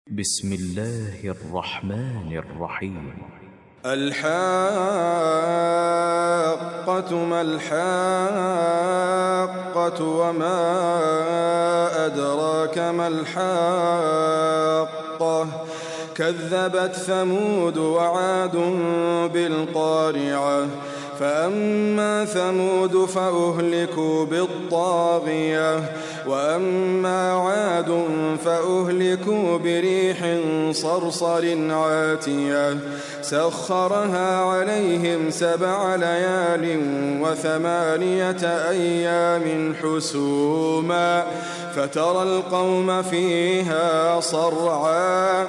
بسم الله الرحمن الرحيم. الحاقة ما الحاقة وما أدراك ما الحاقة كذبت ثمود وعاد بالقارعة فأما ثمود فأهلكوا بالطاغية وأما عاد فأهلكوا بريح صرصر عاتية سخرها عليهم 7 ليال و8 أيام حسوما فترى القوم فيها صرعا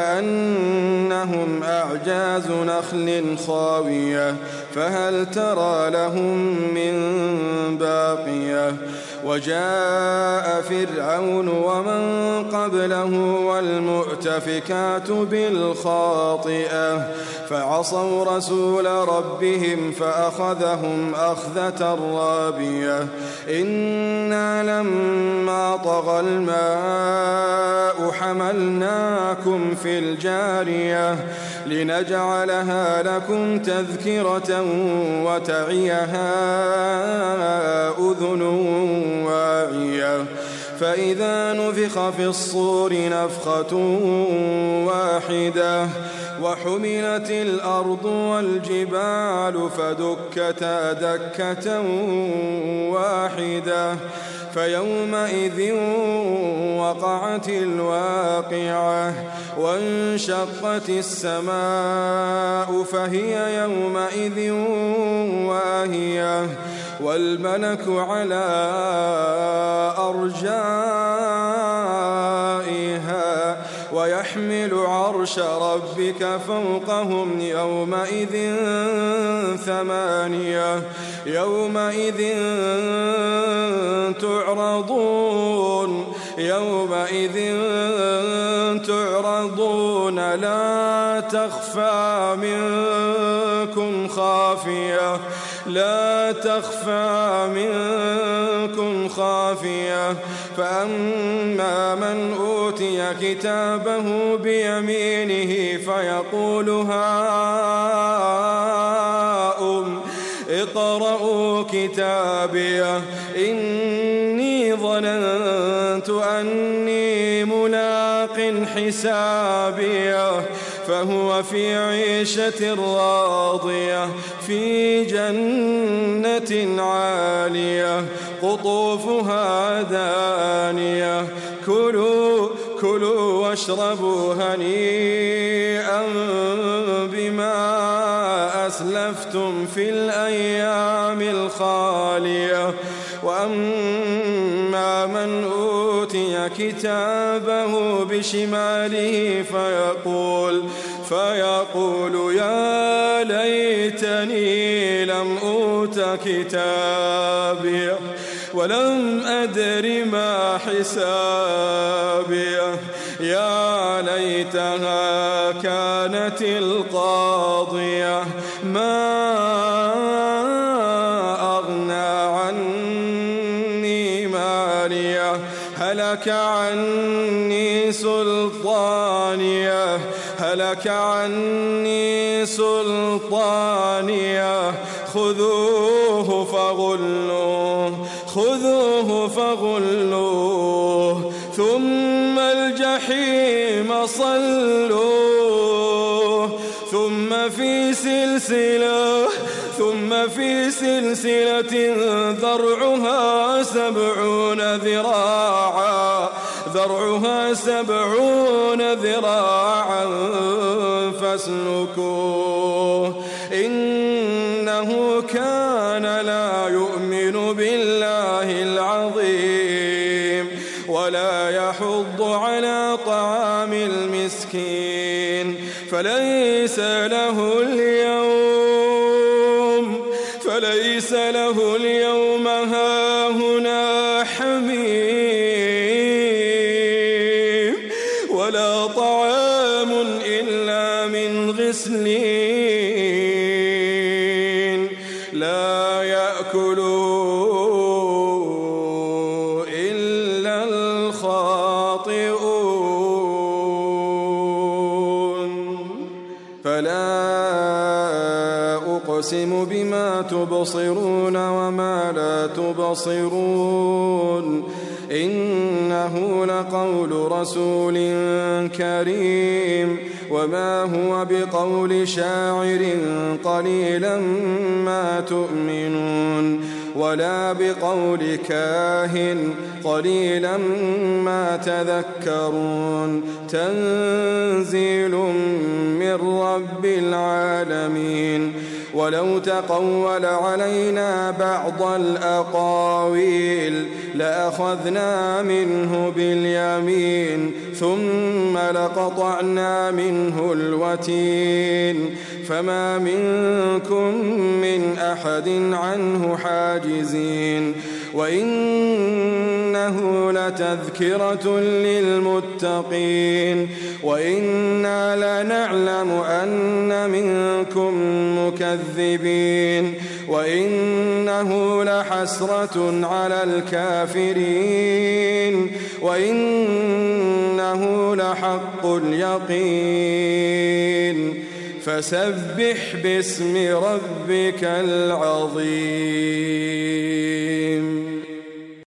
كأنهم أعجاز نخل خاوية فهل ترى لهم من باقية وجاء فرعون ومن قبله والمؤتفكات بالخاطئة فعصوا رسول ربهم فأخذهم أخذة رابية إنا لما طغى الماء حملناكم في الجارية لنجعلها لكم تذكرة وتعيها أذن واعية فإذا نفخ في الصور نفخة واحدة وحملت الأرض والجبال فدكتا دكة واحدة فيومئذ وقعت الواقعة وانشقت السماء فهي يومئذ واهية والملك على أرجائها ويحمل عرش ربك فوقهم يومئذ 8 يومئذ تعرضون لا تخفى منكم خافية فأما من أوتي كتابه بيمينه فيقول هاؤم اقرءوا كتابيه إني ظننت أني ملاق حسابيه فهو في عيشة راضية في جنة عالية قطوفها دانية كلوا واشربوا هنيئا بما أسلفتم في الأيام الخالية وأما من أوتي كتابه بشماله فيقول يا ليتني لم أوت كتابيه ولم أدر ما حسابيه يا ليتها كانت القاضية ما أغنى عني ماليه هلك عني سلطانيه خذوه فغلوه ثم الجحيم صلوه ثم في سلسلة ذرعها 70 ذراعا فاسلكوه إنه كان لا يؤمن بالله العظيم ولا يحض على طعام المسكين فليس له اليوم هاهنا حميم ولا طعام إلا من غسلين لا يأكله إلا الخاطئون. فلا أقسم بما تبصرون وما لا تبصرون إنه لقول رسول كريم وما هو بقول شاعر قليلا ما تؤمنون ولا بقول كاهن قليلا ما تذكرون تنزيل من رب العالمين ولو تقول علينا بعض الأقاويل لأخذنا منه باليمين ثم لقطعنا منه الوتين فما منكم من أحد عنه حاجزين وإنه لتذكرة للمتقين وإنا لنعلم أن منكم مكذبين وإنه لحسرة على الكافرين وإنه لحق اليقين فسبح باسم ربك العظيم.